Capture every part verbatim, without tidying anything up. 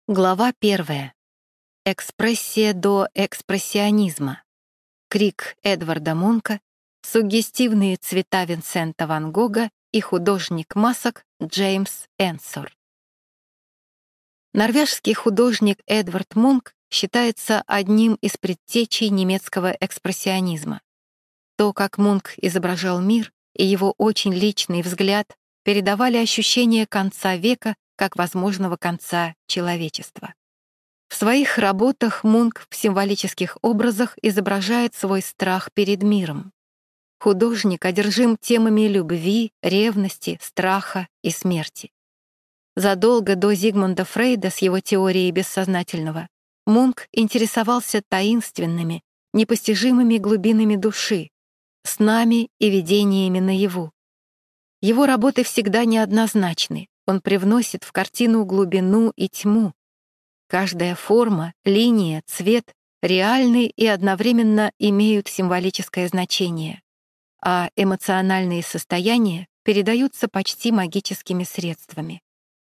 Глава первая. Экспрессия до экспрессионизма. Крик Эдварда Мунка, суггестивные цвета Винсента ван Гога и художник масок Джеймс Энсор. Норвежский художник Эдвард Мунк считается одним из предтечей немецкого экспрессионизма. То, как Мунк изображал мир, и его очень личный взгляд передавали ощущение конца века как возможного конца человечества. В своих работах Мунк в символических образах изображает свой страх перед миром. Художник одержим темами любви, ревности, страха и смерти. Задолго до Зигмунда Фрейда с его теорией бессознательного Мунк интересовался таинственными, непостижимыми глубинами души, снами и видениями наяву. Его работы всегда неоднозначны, он привносит в картину глубину и тьму. Каждая форма, линия, цвет реальны и одновременно имеют символическое значение, а эмоциональные состояния передаются почти магическими средствами.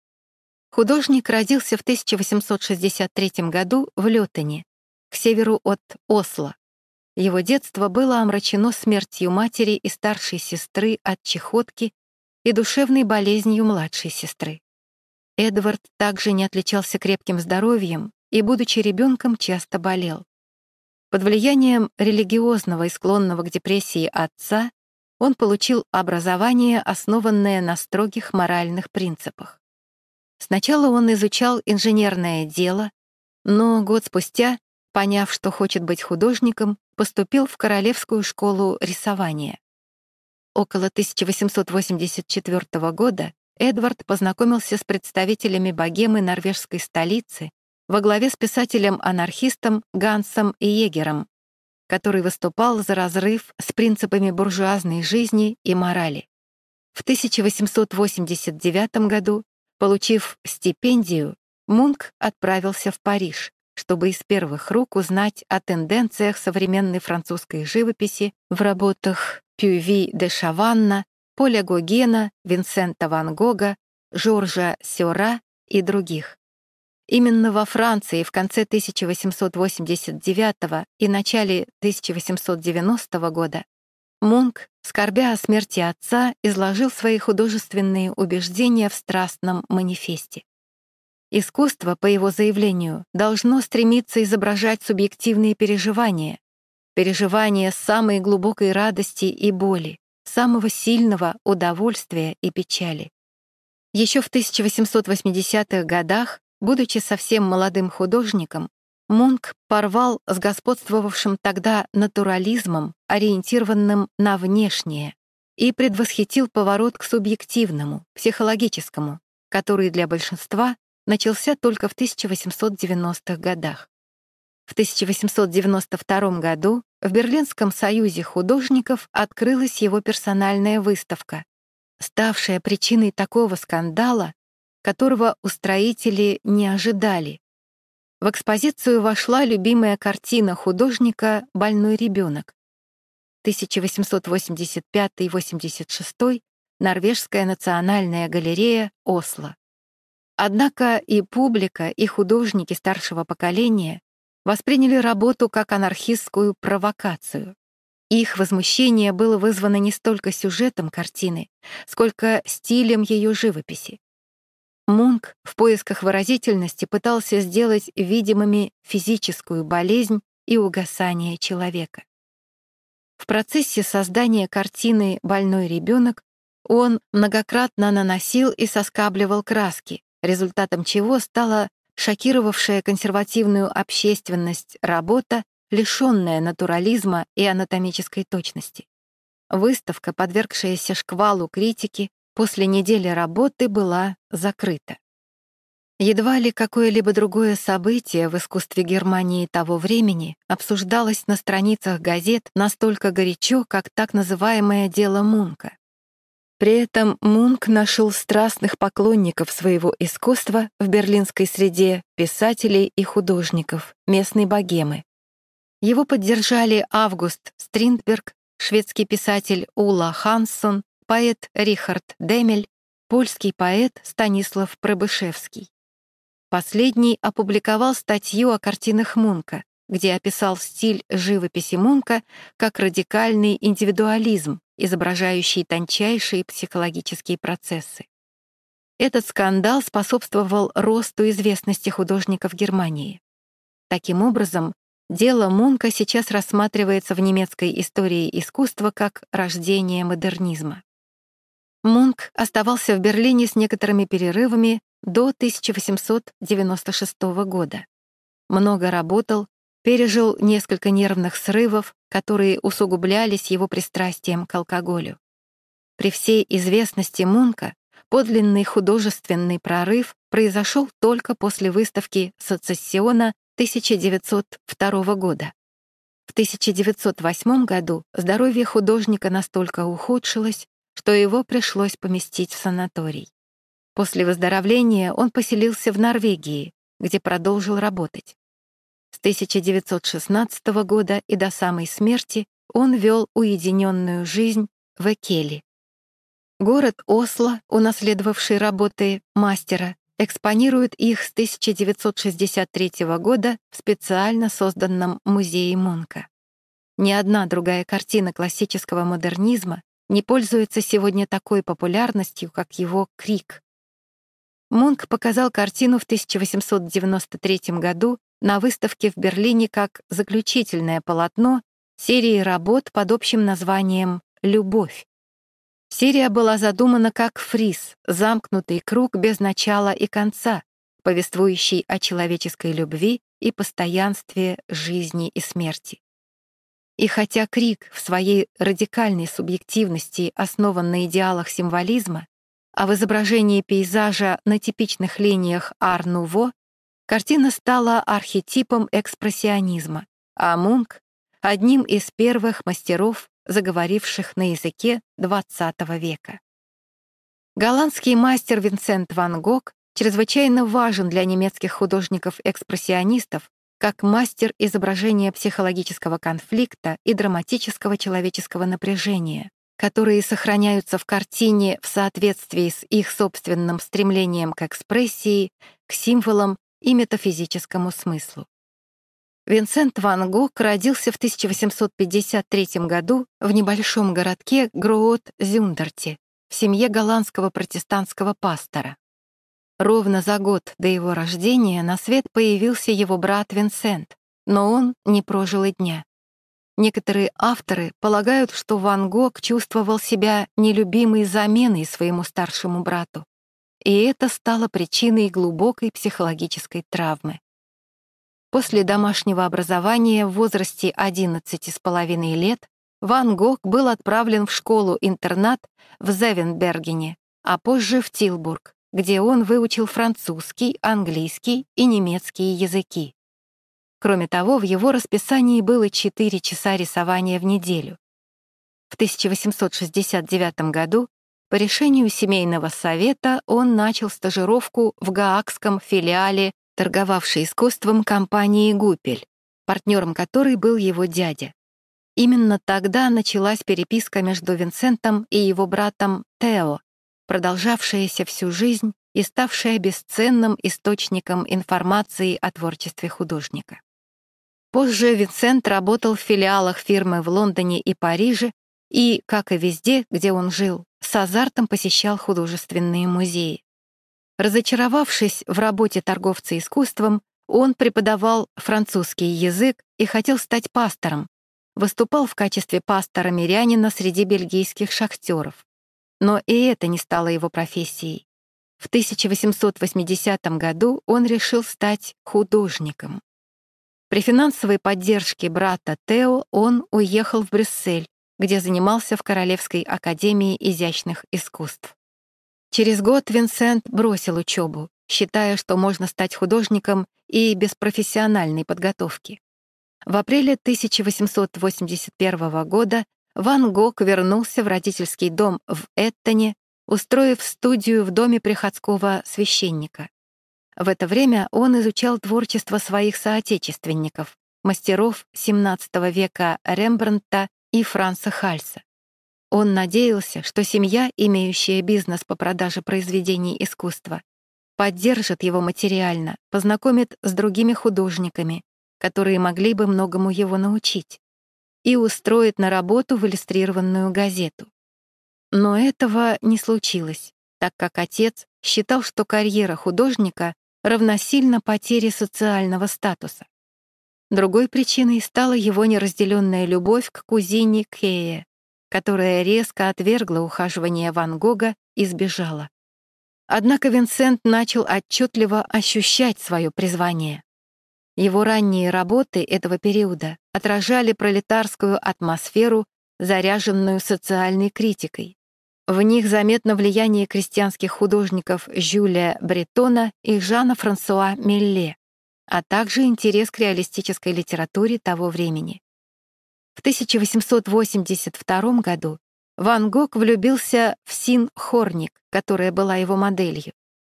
Художник родился в тысяча восемьсот шестьдесят третьем году в Лётене, к северу от Осло. Его детство было омрачено смертью матери и старшей сестры от чехотки и душевной болезнью младшей сестры. Эдвард также не отличался крепким здоровьем и, будучи ребенком, часто болел. Под влиянием религиозного и склонного к депрессии отца он получил образование, основанное на строгих моральных принципах. Сначала он изучал инженерное дело, но год спустя, поняв, что хочет быть художником, поступил в Королевскую школу рисования. Около тысяча восемьсот восемьдесят четвёртого года Эдвард познакомился с представителями богемы норвежской столицы во главе с писателем-анархистом Гансом Йегером, который выступал за разрыв с принципами буржуазной жизни и морали. В тысяча восемьсот восемьдесят девятом году, получив стипендию, Мунк отправился в Париж, чтобы из первых рук узнать о тенденциях современной французской живописи в работах Пюви де Шаванна, Поля Гогена, Винсента ван Гога, Жоржа Сёра и других. Именно во Франции в конце тысяча восемьсот восемьдесят девятого и начале тысяча восемьсот девяностого года Мунк, скорбя о смерти отца, изложил свои художественные убеждения в страстном манифесте. Искусство, по его заявлению, должно стремиться изображать субъективные переживания, переживания самой глубокой радости и боли, самого сильного удовольствия и печали. Еще в тысяча восемьсот восьмидесятых годах, будучи совсем молодым художником, Мунк порвал с господствовавшим тогда натурализмом, ориентированным на внешнее, и предвосхитил поворот к субъективному, психологическому, который для большинства начался только в тысяча восемьсот девяностых годах. В тысяча восемьсот девяносто втором году в Берлинском союзе художников открылась его персональная выставка, ставшая причиной такого скандала, которого устроители не ожидали. В экспозицию вошла любимая картина художника «Больной ребенок». тысяча восемьсот восемьдесят пятый — восемьдесят шестой, Норвежская национальная галерея, Осло. Однако и публика, и художники старшего поколения восприняли работу как анархистскую провокацию. Их возмущение было вызвано не столько сюжетом картины, сколько стилем ее живописи. Мунк в поисках выразительности пытался сделать видимыми физическую болезнь и угасание человека. В процессе создания картины «Больной ребенок» он многократно наносил и соскабливал краски, результатом чего стала шокировавшая консервативную общественность работа, лишённая натурализма и анатомической точности. Выставка, подвергшаяся шквалу критики, после недели работы была закрыта. Едва ли какое-либо другое событие в искусстве Германии того времени обсуждалось на страницах газет настолько горячо, как так называемое «дело Мунка». При этом Мунк нашел страстных поклонников своего искусства в берлинской среде писателей и художников, местной богемы. Его поддержали Август Стриндберг, шведский писатель Ула Ханссон, поэт Рихард Демель, польский поэт Станислав Прибышевский. Последний опубликовал статью о картинах Мунка, где описал стиль живописи Мунка как радикальный индивидуализм, изображающий тончайшие психологические процессы. Этот скандал способствовал росту известности художника в Германии. Таким образом, дело Мунка сейчас рассматривается в немецкой истории искусства как рождение модернизма. Мунк оставался в Берлине с некоторыми перерывами до тысяча восемьсот девяносто шестого года. Много работал, пережил несколько нервных срывов, которые усугублялись его пристрастием к алкоголю. При всей известности Мунка подлинный художественный прорыв произошел только после выставки Сецессиона тысяча девятьсот второго года. В тысяча девятьсот восьмом году здоровье художника настолько ухудшилось, что его пришлось поместить в санаторий. После выздоровления он поселился в Норвегии, где продолжил работать. С тысяча девятьсот шестнадцатого года и до самой смерти он вел уединенную жизнь в Экеле. Город Осло, унаследовавший работы мастера, экспонирует их с тысяча девятьсот шестьдесят третьего года в специально созданном музее Мунка. Ни одна другая картина классического модернизма не пользуется сегодня такой популярностью, как его «Крик». Мунк показал картину в тысяча восемьсот девяносто третьем году на выставке в Берлине как заключительное полотно серии работ под общим названием «Любовь». Серия была задумана как фриз, замкнутый круг без начала и конца, повествующий о человеческой любви и постоянстве жизни и смерти. И хотя Крик в своей радикальной субъективности основан на идеалах символизма, а в изображении пейзажа на типичных линиях ар-нуво, картина стала архетипом экспрессионизма, а Мунк — одним из первых мастеров, заговоривших на языке двадцатого века. Голландский мастер Винсент ван Гог чрезвычайно важен для немецких художников-экспрессионистов как мастер изображения психологического конфликта и драматического человеческого напряжения, которые сохраняются в картине в соответствии с их собственным стремлением к экспрессии, к символам и метафизическому смыслу. Винсент ван Гог родился в тысяча восемьсот пятьдесят третьем году в небольшом городке Гроот-Зюндерте в семье голландского протестантского пастора. Ровно за год до его рождения на свет появился его брат Винсент, но он не прожил и дня. Некоторые авторы полагают, что Ван Гог чувствовал себя нелюбимой заменой своему старшему брату, и это стало причиной глубокой психологической травмы. После домашнего образования в возрасте одиннадцати с половиной лет Ван Гог был отправлен в школу-интернат в Зевенбергене, а позже в Тилбург, где он выучил французский, английский и немецкий языки. Кроме того, в его расписании было четыре часа рисования в неделю. В тысяча восемьсот шестьдесят девятом году по решению семейного совета он начал стажировку в гаагском филиале торговавшей искусством компании «Гупель», партнером которой был его дядя. Именно тогда началась переписка между Винсентом и его братом Тео, продолжавшаяся всю жизнь и ставшая бесценным источником информации о творчестве художника. Позже Винсент работал в филиалах фирмы в Лондоне и Париже и, как и везде, где он жил, с азартом посещал художественные музеи. Разочаровавшись в работе торговца искусством, он преподавал французский язык и хотел стать пастором, выступал в качестве пастора-мирянина среди бельгийских шахтеров. Но и это не стало его профессией. В тысяча восемьсот восьмидесятом году он решил стать художником. При финансовой поддержке брата Тео он уехал в Брюссель, где занимался в Королевской академии изящных искусств. Через год Винсент бросил учебу, считая, что можно стать художником и без профессиональной подготовки. В апреле тысяча восемьсот восемьдесят первого года Ван Гог вернулся в родительский дом в Эттоне, устроив студию в доме приходского священника. В это время он изучал творчество своих соотечественников, мастеров семнадцатого века Рембрандта и Франца Хальса. Он надеялся, что семья, имеющая бизнес по продаже произведений искусства, поддержит его материально, познакомит с другими художниками, которые могли бы многому его научить, и устроит на работу в иллюстрированную газету. Но этого не случилось, так как отец считал, что карьера художника равносильна потере социального статуса. Другой причиной стала его неразделенная любовь к кузине Кее, которая резко отвергла ухаживание Ван Гога и сбежала. Однако Винсент начал отчетливо ощущать свое призвание. Его ранние работы этого периода отражали пролетарскую атмосферу, заряженную социальной критикой. В них заметно влияние крестьянских художников Жюля Бретона и Жана-Франсуа Милле, а также интерес к реалистической литературе того времени. В тысяча восемьсот восемьдесят втором году Ван Гог влюбился в Син Хорник, которая была его моделью.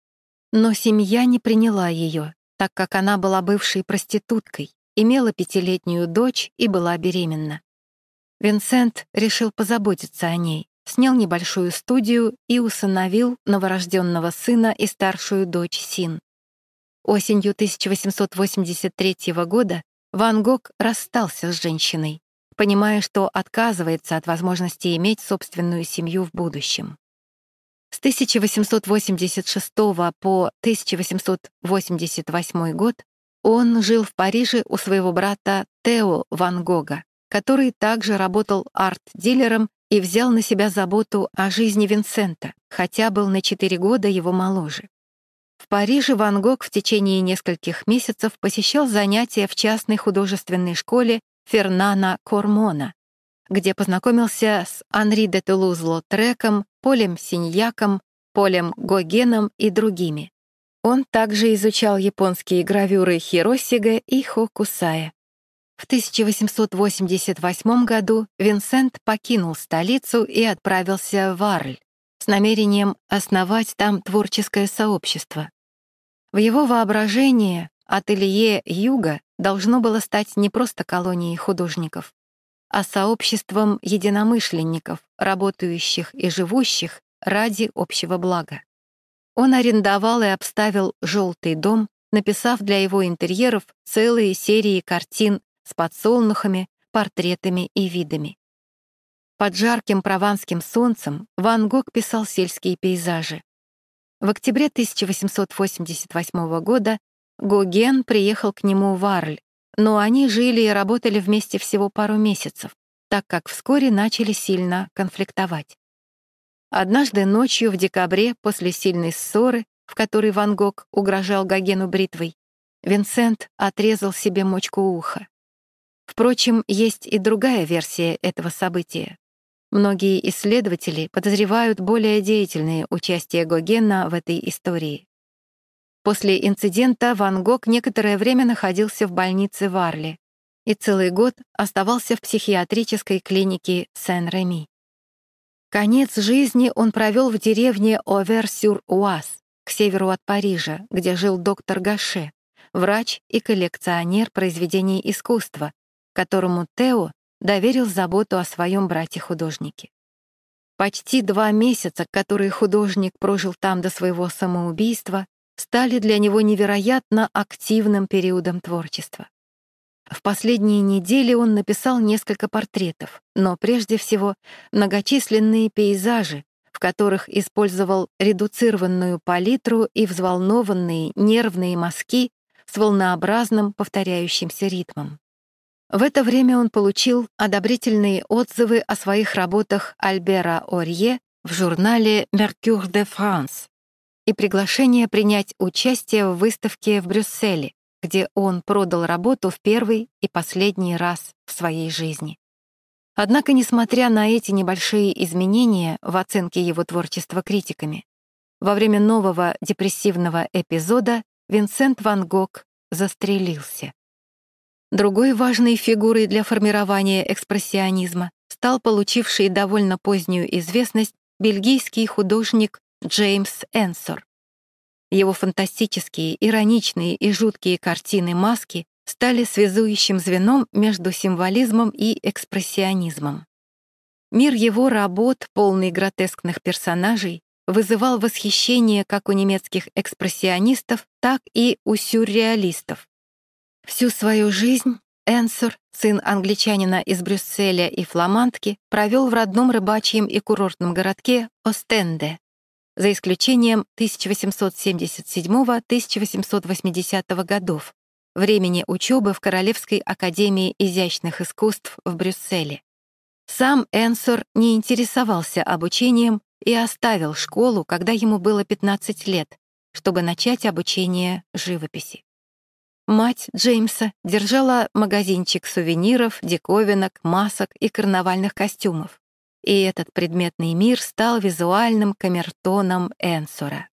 Но семья не приняла ее, так как она была бывшей проституткой, имела пятилетнюю дочь и была беременна. Винсент решил позаботиться о ней, снял небольшую студию и усыновил новорожденного сына и старшую дочь Син. Осенью тысяча восемьсот восемьдесят третьего года Ван Гог расстался с женщиной, понимая, что отказывается от возможности иметь собственную семью в будущем. С тысяча восемьсот восемьдесят шестого по тысяча восемьсот восемьдесят восьмой год он жил в Париже у своего брата Тео Ван Гога, который также работал арт-дилером и взял на себя заботу о жизни Винсента, хотя был на четыре года его моложе. В Париже Ван Гог в течение нескольких месяцев посещал занятия в частной художественной школе Фернана Кормона, где познакомился с Анри де Тулуз-Лотреком, Полем Синьяком, Полем Гогеном и другими. Он также изучал японские гравюры Хиросига и Хокусая. В тысяча восемьсот восемьдесят восьмом году Винсент покинул столицу и отправился в Арль с намерением основать там творческое сообщество. В его воображении ателье «Юга» должно было стать не просто колонией художников, а сообществом единомышленников, работающих и живущих ради общего блага. Он арендовал и обставил «Желтый дом», написав для его интерьеров целые серии картин с подсолнухами, портретами и видами. Под жарким прованским солнцем Ван Гог писал сельские пейзажи. В октябре тысяча восемьсот восемьдесят восьмого года Гоген приехал к нему в Арль, но они жили и работали вместе всего пару месяцев, так как вскоре начали сильно конфликтовать. Однажды ночью в декабре, после сильной ссоры, в которой Ван Гог угрожал Гогену бритвой, Винсент отрезал себе мочку уха. Впрочем, есть и другая версия этого события. Многие исследователи подозревают более деятельное участие Гогена в этой истории. После инцидента Ван Гог некоторое время находился в больнице в Арле и целый год оставался в психиатрической клинике Сен-Реми. Конец жизни он провел в деревне Овер-сюр-Уаз, к северу от Парижа, где жил доктор Гаше, врач и коллекционер произведений искусства, которому Тео доверил заботу о своем брате-художнике. Почти два месяца, которые художник прожил там до своего самоубийства, стали для него невероятно активным периодом творчества. В последние недели он написал несколько портретов, но прежде всего многочисленные пейзажи, в которых использовал редуцированную палитру и взволнованные нервные мазки с волнообразным повторяющимся ритмом. В это время он получил одобрительные отзывы о своих работах Альбера Орье в журнале «Mercure de France» и приглашение принять участие в выставке в Брюсселе, где он продал работу в первый и последний раз в своей жизни. Однако, несмотря на эти небольшие изменения в оценке его творчества критиками, во время нового депрессивного эпизода Винсент Ван Гог застрелился. Другой важной фигурой для формирования экспрессионизма стал получивший довольно позднюю известность бельгийский художник Джеймс Энсор. Его фантастические, ироничные и жуткие картины «Маски» стали связующим звеном между символизмом и экспрессионизмом. Мир его работ, полный гротескных персонажей, вызывал восхищение как у немецких экспрессионистов, так и у сюрреалистов. Всю свою жизнь Энсор, сын англичанина из Брюсселя и фламандки, провел в родном рыбачьем и курортном городке Остенде, за исключением тысяча восемьсот семьдесят седьмого — тысяча восемьсот восьмидесятого годов, времени учебы в Королевской академии изящных искусств в Брюсселе. Сам Энсор не интересовался обучением и оставил школу, когда ему было пятнадцать лет, чтобы начать обучение живописи. Мать Джеймса держала магазинчик сувениров, диковинок, масок и карнавальных костюмов. И этот предметный мир стал визуальным камертоном Энсора.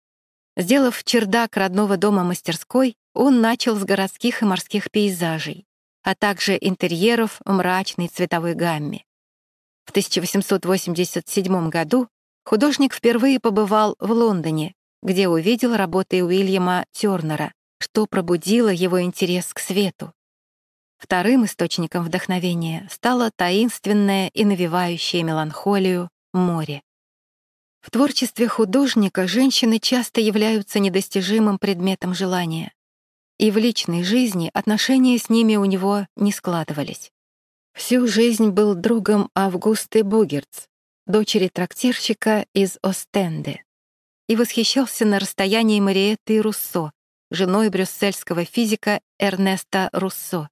Сделав чердак родного дома мастерской, он начал с городских и морских пейзажей, а также интерьеров в мрачной цветовой гамме. В тысяча восемьсот восемьдесят седьмом году художник впервые побывал в Лондоне, где увидел работы Уильяма Тёрнера, что пробудило его интерес к свету. Вторым источником вдохновения стало таинственное и навевающее меланхолию море. В творчестве художника женщины часто являются недостижимым предметом желания, и в личной жизни отношения с ними у него не складывались. Всю жизнь был другом Августы Бугертс, дочери трактирщика из Остенде, и восхищался на расстоянии Мариэттой Руссо, женой брюссельского физика Эрнеста Руссо.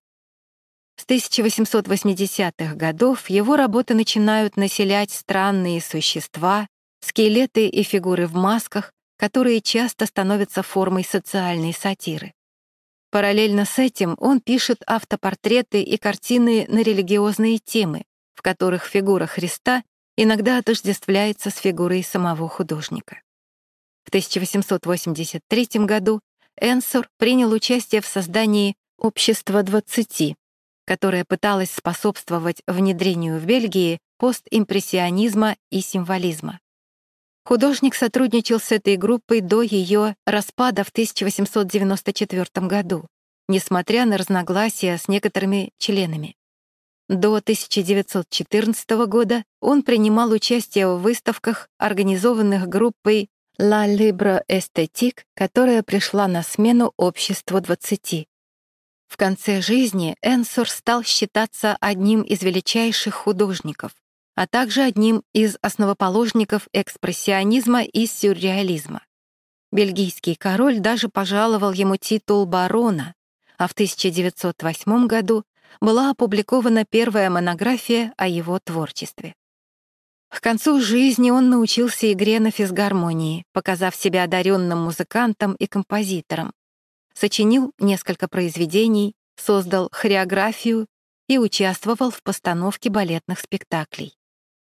С тысяча восемьсот восьмидесятых годов его работы начинают населять странные существа, скелеты и фигуры в масках, которые часто становятся формой социальной сатиры. Параллельно с этим он пишет автопортреты и картины на религиозные темы, в которых фигура Христа иногда отождествляется с фигурой самого художника. В тысяча восемьсот восемьдесят третьем году Энсор принял участие в создании «Общества двадцати», которое пыталось способствовать внедрению в Бельгии постимпрессионизма и символизма. Художник сотрудничал с этой группой до ее распада в тысяча восемьсот девяносто четвёртом году, несмотря на разногласия с некоторыми членами. До тысяча девятьсот четырнадцатого года он принимал участие в выставках, организованных группой «La Libre Esthétique», которая пришла на смену «Обществу двадцати». В конце жизни Энсор стал считаться одним из величайших художников, а также одним из основоположников экспрессионизма и сюрреализма. Бельгийский король даже пожаловал ему титул барона, а в тысяча девятьсот восьмом году была опубликована первая монография о его творчестве. К концу жизни он научился игре на физгармонии, показав себя одаренным музыкантом и композитором, сочинил несколько произведений, создал хореографию и участвовал в постановке балетных спектаклей.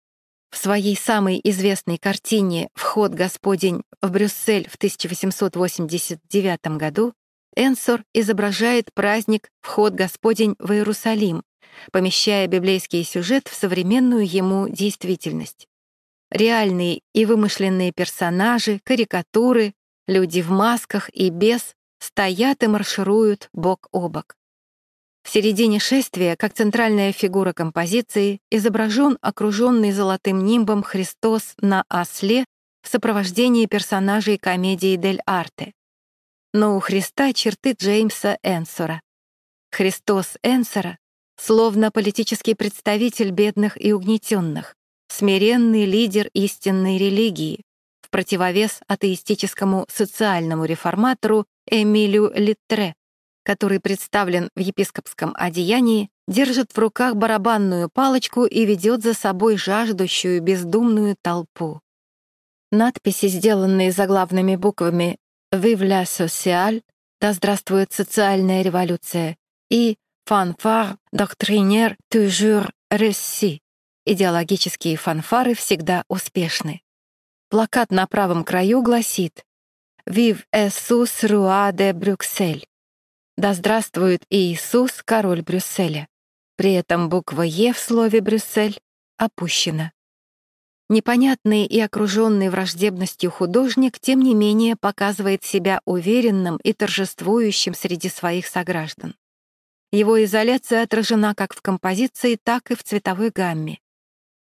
В своей самой известной картине «Вход Господень в Брюссель» в тысяча восемьсот восемьдесят девятом году Энсор изображает праздник «Вход Господень в Иерусалим», помещая библейский сюжет в современную ему действительность. Реальные и вымышленные персонажи, карикатуры, люди в масках и без стоят и маршируют бок о бок. В середине шествия, как центральная фигура композиции, изображен окруженный золотым нимбом Христос на осле в сопровождении персонажей комедии «Дель Арте». Но у Христа черты Джеймса Энсора. Христос Энсора словно политический представитель бедных и угнетенных, смиренный лидер истинной религии, в противовес атеистическому социальному реформатору Эмилю Литтре, который представлен в епископском одеянии, держит в руках барабанную палочку и ведет за собой жаждущую бездумную толпу. Надписи, сделанные заглавными буквами «Vive la sociale», «Да здравствует социальная революция» и «Fanfare doctrinaire toujours réussi», идеологические фанфары всегда успешны. Плакат на правом краю гласит «Vive Иисус Roi de Bruxelles», «Да здравствует Иисус, король Брюсселя». При этом буква «Е» в слове «Брюссель» опущена. Непонятный и окруженный враждебностью художник, тем не менее, показывает себя уверенным и торжествующим среди своих сограждан. Его изоляция отражена как в композиции, так и в цветовой гамме.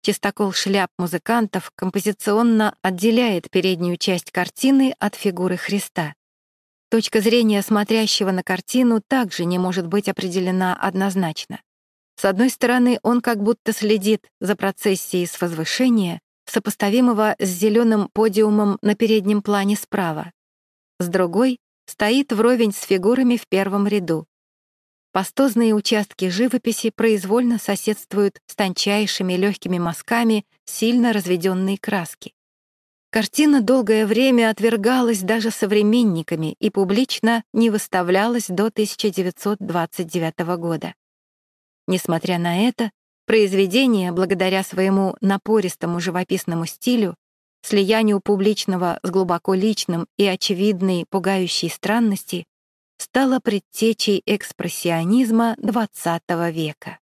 Чистокол шляп музыкантов композиционно отделяет переднюю часть картины от фигуры Христа. Точка зрения смотрящего на картину также не может быть определена однозначно. С одной стороны, он как будто следит за процессией с возвышения, сопоставимого с зеленым подиумом на переднем плане справа. С другой — стоит вровень с фигурами в первом ряду. Пастозные участки живописи произвольно соседствуют с тончайшими легкими мазками сильно разведенной краски. Картина долгое время отвергалась даже современниками и публично не выставлялась до тысяча девятьсот двадцать девятого года. Несмотря на это, произведение, благодаря своему напористому живописному стилю, слиянию публичного с глубоко личным и очевидной пугающей странности, стало предтечей экспрессионизма двадцатого века.